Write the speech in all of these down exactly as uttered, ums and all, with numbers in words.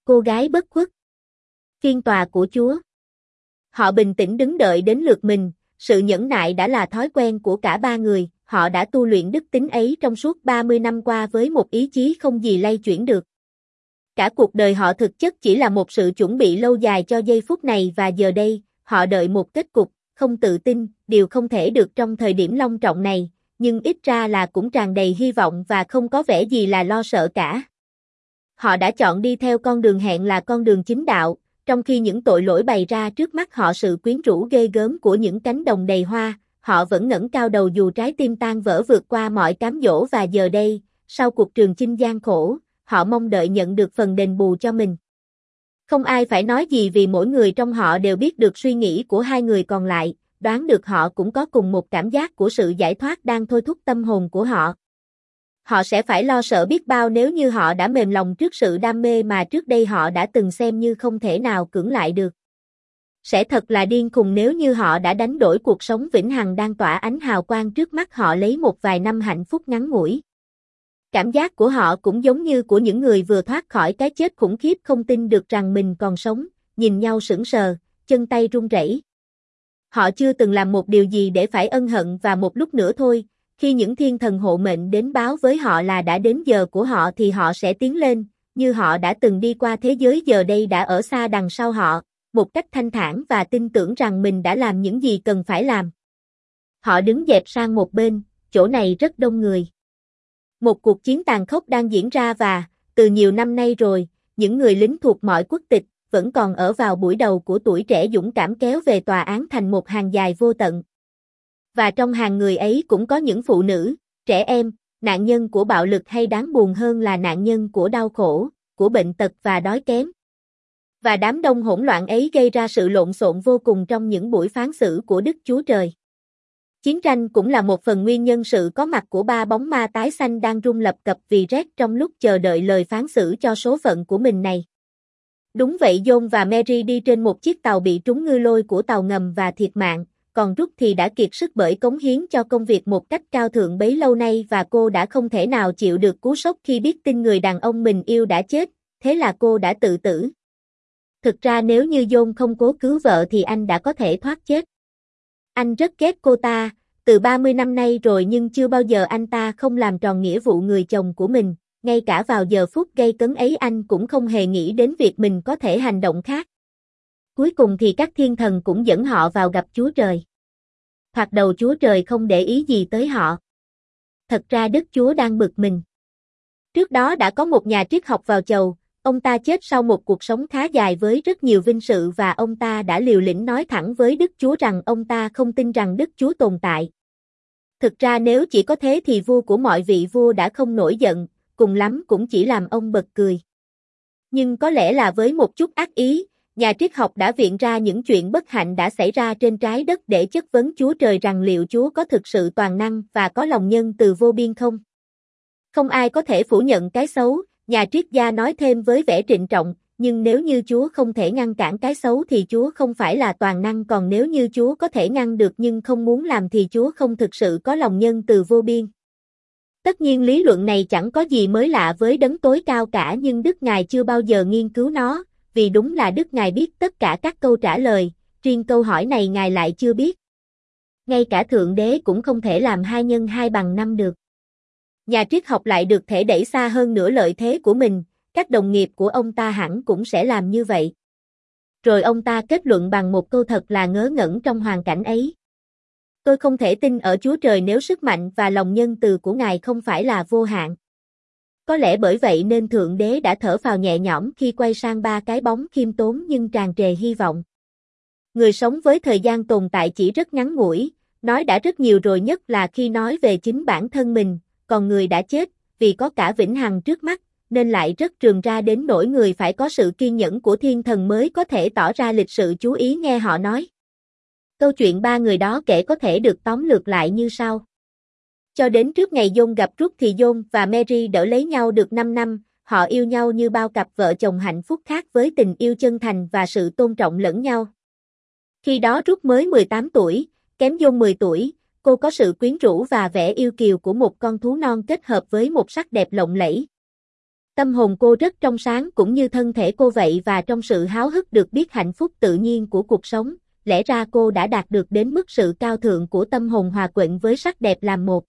cô gái bất khuất. Phiên tòa của Chúa. Họ bình tĩnh đứng đợi đến lượt mình, sự nhẫn nại đã là thói quen của cả ba người, họ đã tu luyện đức tính ấy trong suốt ba mươi năm qua với một ý chí không gì lay chuyển được. Cả cuộc đời họ thực chất chỉ là một sự chuẩn bị lâu dài cho giây phút này và giờ đây, họ đợi một kết cục, không tự tin, điều không thể được trong thời điểm long trọng này, nhưng ít ra là cũng tràn đầy hy vọng và không có vẻ gì là lo sợ cả. Họ đã chọn đi theo con đường hẹn là con đường chính đạo, trong khi những tội lỗi bày ra trước mắt họ sự quyến rũ ghê gớm của những cánh đồng đầy hoa, họ vẫn ngẩng cao đầu dù trái tim tan vỡ vượt qua mọi cám dỗ và giờ đây, sau cuộc trường chinh gian khổ, họ mong đợi nhận được phần đền bù cho mình. Không ai phải nói gì vì mỗi người trong họ đều biết được suy nghĩ của hai người còn lại, đoán được họ cũng có cùng một cảm giác của sự giải thoát đang thôi thúc tâm hồn của họ. Họ sẽ phải lo sợ biết bao nếu như họ đã mềm lòng trước sự đam mê mà trước đây họ đã từng xem như không thể nào cưỡng lại được. Sẽ thật là điên khùng nếu như họ đã đánh đổi cuộc sống vĩnh hằng đang tỏa ánh hào quang trước mắt họ lấy một vài năm hạnh phúc ngắn ngủi. Cảm giác của họ cũng giống như của những người vừa thoát khỏi cái chết khủng khiếp không tin được rằng mình còn sống, nhìn nhau sững sờ, chân tay run rẩy. Họ chưa từng làm một điều gì để phải ân hận và một lúc nữa thôi, khi những thiên thần hộ mệnh đến báo với họ là đã đến giờ của họ thì họ sẽ tiến lên, như họ đã từng đi qua thế giới giờ đây đã ở xa đằng sau họ, một cách thanh thản và tin tưởng rằng mình đã làm những gì cần phải làm. Họ đứng dẹp sang một bên, chỗ này rất đông người. Một cuộc chiến tàn khốc đang diễn ra và, từ nhiều năm nay rồi, những người lính thuộc mọi quốc tịch, vẫn còn ở vào buổi đầu của tuổi trẻ dũng cảm kéo về tòa án thành một hàng dài vô tận. Và trong hàng người ấy cũng có những phụ nữ, trẻ em, nạn nhân của bạo lực hay đáng buồn hơn là nạn nhân của đau khổ, của bệnh tật và đói kém. Và đám đông hỗn loạn ấy gây ra sự lộn xộn vô cùng trong những buổi phán xử của Đức Chúa Trời. Chiến tranh cũng là một phần nguyên nhân sự có mặt của ba bóng ma tái xanh đang run lập cập vì rét trong lúc chờ đợi lời phán xử cho số phận của mình này. Đúng vậy, John và Mary đi trên một chiếc tàu bị trúng ngư lôi của tàu ngầm và thiệt mạng, còn Ruth thì đã kiệt sức bởi cống hiến cho công việc một cách cao thượng bấy lâu nay và cô đã không thể nào chịu được cú sốc khi biết tin người đàn ông mình yêu đã chết, thế là cô đã tự tử. Thực ra nếu như John không cố cứu vợ thì anh đã có thể thoát chết. Anh rất ghét cô ta, từ ba mươi năm nay rồi nhưng chưa bao giờ anh ta không làm tròn nghĩa vụ người chồng của mình, ngay cả vào giờ phút gây cấn ấy anh cũng không hề nghĩ đến việc mình có thể hành động khác. Cuối cùng thì các thiên thần cũng dẫn họ vào gặp Chúa Trời. Thoạt đầu Chúa Trời không để ý gì tới họ. Thật ra Đức Chúa đang bực mình. Trước đó đã có một nhà triết học vào chầu, ông ta chết sau một cuộc sống khá dài với rất nhiều vinh sự và ông ta đã liều lĩnh nói thẳng với Đức Chúa rằng ông ta không tin rằng Đức Chúa tồn tại. Thực ra nếu chỉ có thế thì vua của mọi vị vua đã không nổi giận, cùng lắm cũng chỉ làm ông bật cười. Nhưng có lẽ là với một chút ác ý, nhà triết học đã viện ra những chuyện bất hạnh đã xảy ra trên trái đất để chất vấn Chúa Trời rằng liệu Chúa có thực sự toàn năng và có lòng nhân từ vô biên không? Không ai có thể phủ nhận cái xấu, nhà triết gia nói thêm với vẻ trịnh trọng, nhưng nếu như Chúa không thể ngăn cản cái xấu thì Chúa không phải là toàn năng, còn nếu như Chúa có thể ngăn được nhưng không muốn làm thì Chúa không thực sự có lòng nhân từ vô biên. Tất nhiên lý luận này chẳng có gì mới lạ với đấng tối cao cả, nhưng Đức Ngài chưa bao giờ nghiên cứu nó, vì đúng là Đức Ngài biết tất cả các câu trả lời, riêng câu hỏi này Ngài lại chưa biết. Ngay cả Thượng Đế cũng không thể làm hai nhân hai bằng năm được. Nhà triết học lại được thể đẩy xa hơn nửa lợi thế của mình, các đồng nghiệp của ông ta hẳn cũng sẽ làm như vậy. Rồi ông ta kết luận bằng một câu thật là ngớ ngẩn trong hoàn cảnh ấy. Tôi không thể tin ở Chúa Trời nếu sức mạnh và lòng nhân từ của Ngài không phải là vô hạn. Có lẽ bởi vậy nên Thượng Đế đã thở phào nhẹ nhõm khi quay sang ba cái bóng khiêm tốn nhưng tràn trề hy vọng. Người sống với thời gian tồn tại chỉ rất ngắn ngủi, nói đã rất nhiều rồi, nhất là khi nói về chính bản thân mình, còn người đã chết, vì có cả vĩnh hằng trước mắt, nên lại rất rườm ra đến nỗi người phải có sự kiên nhẫn của thiên thần mới có thể tỏ ra lịch sự chú ý nghe họ nói. Câu chuyện ba người đó kể có thể được tóm lược lại như sau. Cho đến trước ngày John gặp Ruth thì John và Mary đỡ lấy nhau được năm năm, họ yêu nhau như bao cặp vợ chồng hạnh phúc khác với tình yêu chân thành và sự tôn trọng lẫn nhau. Khi đó Ruth mới mười tám tuổi, kém John mười tuổi, cô có sự quyến rũ và vẻ yêu kiều của một con thú non kết hợp với một sắc đẹp lộng lẫy. Tâm hồn cô rất trong sáng cũng như thân thể cô vậy và trong sự háo hức được biết hạnh phúc tự nhiên của cuộc sống, lẽ ra cô đã đạt được đến mức sự cao thượng của tâm hồn hòa quyện với sắc đẹp làm một.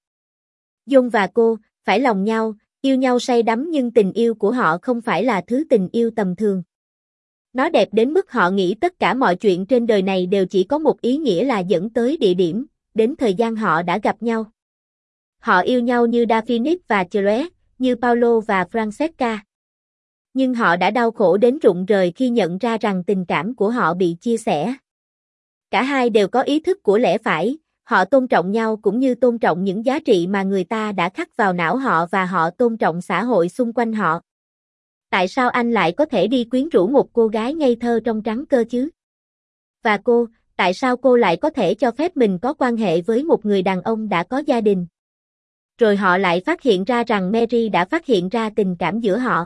John và cô, phải lòng nhau, yêu nhau say đắm nhưng tình yêu của họ không phải là thứ tình yêu tầm thường. Nó đẹp đến mức họ nghĩ tất cả mọi chuyện trên đời này đều chỉ có một ý nghĩa là dẫn tới địa điểm, đến thời gian họ đã gặp nhau. Họ yêu nhau như Daphne và Juliet, như Paolo và Francesca. Nhưng họ đã đau khổ đến rụng rời khi nhận ra rằng tình cảm của họ bị chia sẻ. Cả hai đều có ý thức của lẽ phải, họ tôn trọng nhau cũng như tôn trọng những giá trị mà người ta đã khắc vào não họ và họ tôn trọng xã hội xung quanh họ. Tại sao anh lại có thể đi quyến rũ một cô gái ngây thơ trong trắng cơ chứ? Và cô, tại sao cô lại có thể cho phép mình có quan hệ với một người đàn ông đã có gia đình? Rồi họ lại phát hiện ra rằng Mary đã phát hiện ra tình cảm giữa họ.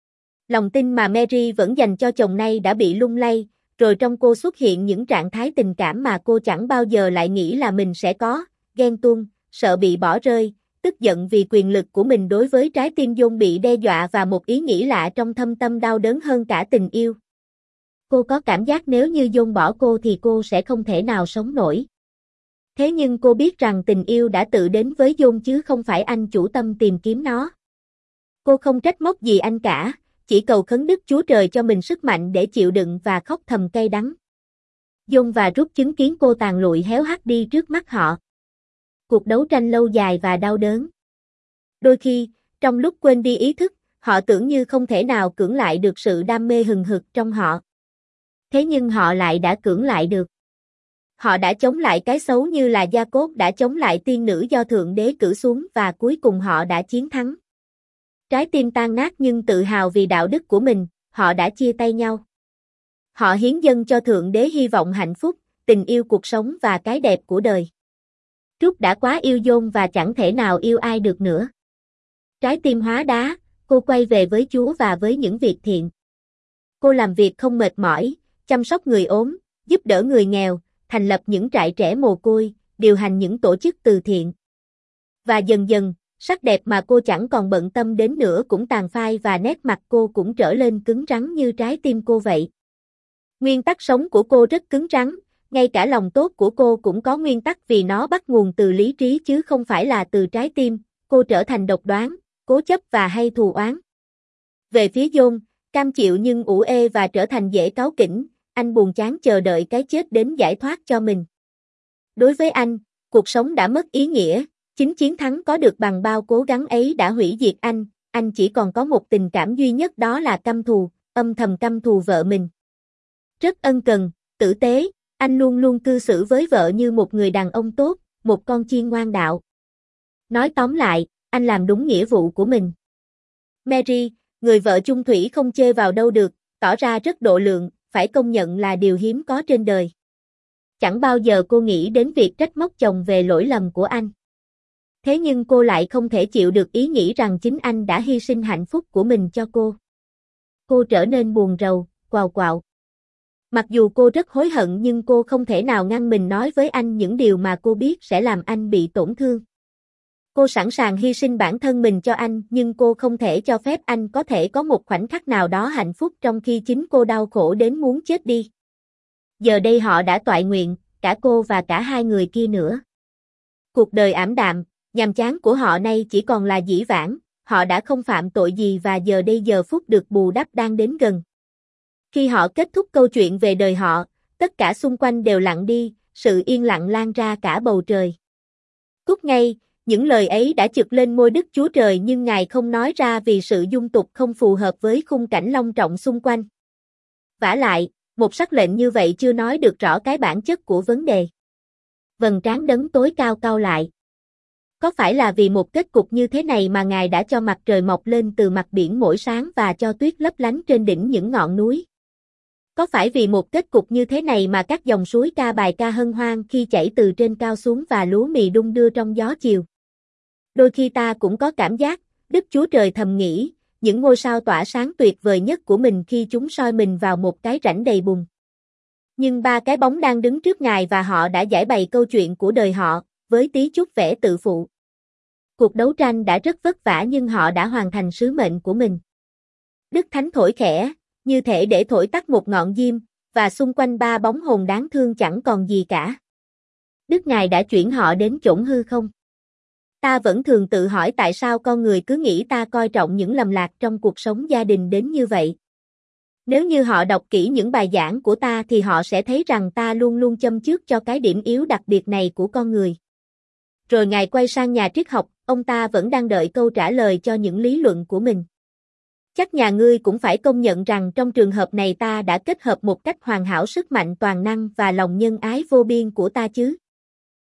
Lòng tin mà Mary vẫn dành cho chồng nay đã bị lung lay, rồi trong cô xuất hiện những trạng thái tình cảm mà cô chẳng bao giờ lại nghĩ là mình sẽ có, ghen tuông, sợ bị bỏ rơi, tức giận vì quyền lực của mình đối với trái tim John bị đe dọa và một ý nghĩ lạ trong thâm tâm đau đớn hơn cả tình yêu. Cô có cảm giác nếu như John bỏ cô thì cô sẽ không thể nào sống nổi. Thế nhưng cô biết rằng tình yêu đã tự đến với John chứ không phải anh chủ tâm tìm kiếm nó. Cô không trách móc gì anh cả, chỉ cầu khấn Đức Chúa Trời cho mình sức mạnh để chịu đựng và khóc thầm cay đắng. John và Ruth chứng kiến cô tàn lụi héo hắt đi trước mắt họ. Cuộc đấu tranh lâu dài và đau đớn. Đôi khi, trong lúc quên đi ý thức, họ tưởng như không thể nào cưỡng lại được sự đam mê hừng hực trong họ. Thế nhưng họ lại đã cưỡng lại được. Họ đã chống lại cái xấu như là Gia-cốp đã chống lại tiên nữ do Thượng Đế cử xuống và cuối cùng họ đã chiến thắng. Trái tim tan nát nhưng tự hào vì đạo đức của mình, họ đã chia tay nhau. Họ hiến dâng cho Thượng Đế hy vọng hạnh phúc, tình yêu cuộc sống và cái đẹp của đời. Ruth đã quá yêu John và chẳng thể nào yêu ai được nữa. Trái tim hóa đá, cô quay về với Chúa và với những việc thiện. Cô làm việc không mệt mỏi, chăm sóc người ốm, giúp đỡ người nghèo, thành lập những trại trẻ mồ côi, điều hành những tổ chức từ thiện. Và dần dần, sắc đẹp mà cô chẳng còn bận tâm đến nữa cũng tàn phai và nét mặt cô cũng trở lên cứng rắn như trái tim cô vậy. Nguyên tắc sống của cô rất cứng rắn, ngay cả lòng tốt của cô cũng có nguyên tắc vì nó bắt nguồn từ lý trí chứ không phải là từ trái tim, cô trở thành độc đoán, cố chấp và hay thù oán. Về phía John, cam chịu nhưng ủ ê và trở thành dễ cáu kỉnh, anh buồn chán chờ đợi cái chết đến giải thoát cho mình. Đối với anh, cuộc sống đã mất ý nghĩa, chính chiến thắng có được bằng bao cố gắng ấy đã hủy diệt anh, anh chỉ còn có một tình cảm duy nhất đó là căm thù, âm thầm căm thù vợ mình. Rất ân cần, tử tế, anh luôn luôn cư xử với vợ như một người đàn ông tốt, một con chiên ngoan đạo. Nói tóm lại, anh làm đúng nghĩa vụ của mình. Mary, người vợ chung thủy không chê vào đâu được, tỏ ra rất độ lượng, phải công nhận là điều hiếm có trên đời. Chẳng bao giờ cô nghĩ đến việc trách móc chồng về lỗi lầm của anh. Thế nhưng cô lại không thể chịu được ý nghĩ rằng chính anh đã hy sinh hạnh phúc của mình cho cô. Cô trở nên buồn rầu, quào quạo. Mặc dù cô rất hối hận nhưng cô không thể nào ngăn mình nói với anh những điều mà cô biết sẽ làm anh bị tổn thương. Cô sẵn sàng hy sinh bản thân mình cho anh nhưng cô không thể cho phép anh có thể có một khoảnh khắc nào đó hạnh phúc trong khi chính cô đau khổ đến muốn chết đi. Giờ đây họ đã toại nguyện, cả cô và cả hai người kia nữa. Cuộc đời ảm đạm, nhàm chán của họ nay chỉ còn là dĩ vãng, họ đã không phạm tội gì và giờ đây giờ phút được bù đắp đang đến gần. Khi họ kết thúc câu chuyện về đời họ, tất cả xung quanh đều lặng đi, sự yên lặng lan ra cả bầu trời. Cút ngay, những lời ấy đã chực lên môi Đức Chúa Trời nhưng Ngài không nói ra vì sự dung tục không phù hợp với khung cảnh long trọng xung quanh. Vả lại, một sắc lệnh như vậy chưa nói được rõ cái bản chất của vấn đề. Vầng trán đấng tối cao cau lại. Có phải là vì một kết cục như thế này mà Ngài đã cho mặt trời mọc lên từ mặt biển mỗi sáng và cho tuyết lấp lánh trên đỉnh những ngọn núi? Có phải vì một kết cục như thế này mà các dòng suối ca bài ca hân hoan khi chảy từ trên cao xuống và lúa mì đung đưa trong gió chiều? Đôi khi ta cũng có cảm giác, Đức Chúa Trời thầm nghĩ, những ngôi sao tỏa sáng tuyệt vời nhất của mình khi chúng soi mình vào một cái rãnh đầy bùn. Nhưng ba cái bóng đang đứng trước Ngài và họ đã giải bày câu chuyện của đời họ, với tí chút vẻ tự phụ. Cuộc đấu tranh đã rất vất vả nhưng họ đã hoàn thành sứ mệnh của mình. Đức Thánh thổi khẽ, như thể để thổi tắt một ngọn diêm, và xung quanh ba bóng hồn đáng thương chẳng còn gì cả. Đức Ngài đã chuyển họ đến chốn hư không? Ta vẫn thường tự hỏi tại sao con người cứ nghĩ ta coi trọng những lầm lạc trong cuộc sống gia đình đến như vậy. Nếu như họ đọc kỹ những bài giảng của ta thì họ sẽ thấy rằng ta luôn luôn châm chước cho cái điểm yếu đặc biệt này của con người. Rồi Ngài quay sang nhà triết học, ông ta vẫn đang đợi câu trả lời cho những lý luận của mình. Chắc nhà ngươi cũng phải công nhận rằng trong trường hợp này ta đã kết hợp một cách hoàn hảo sức mạnh toàn năng và lòng nhân ái vô biên của ta chứ.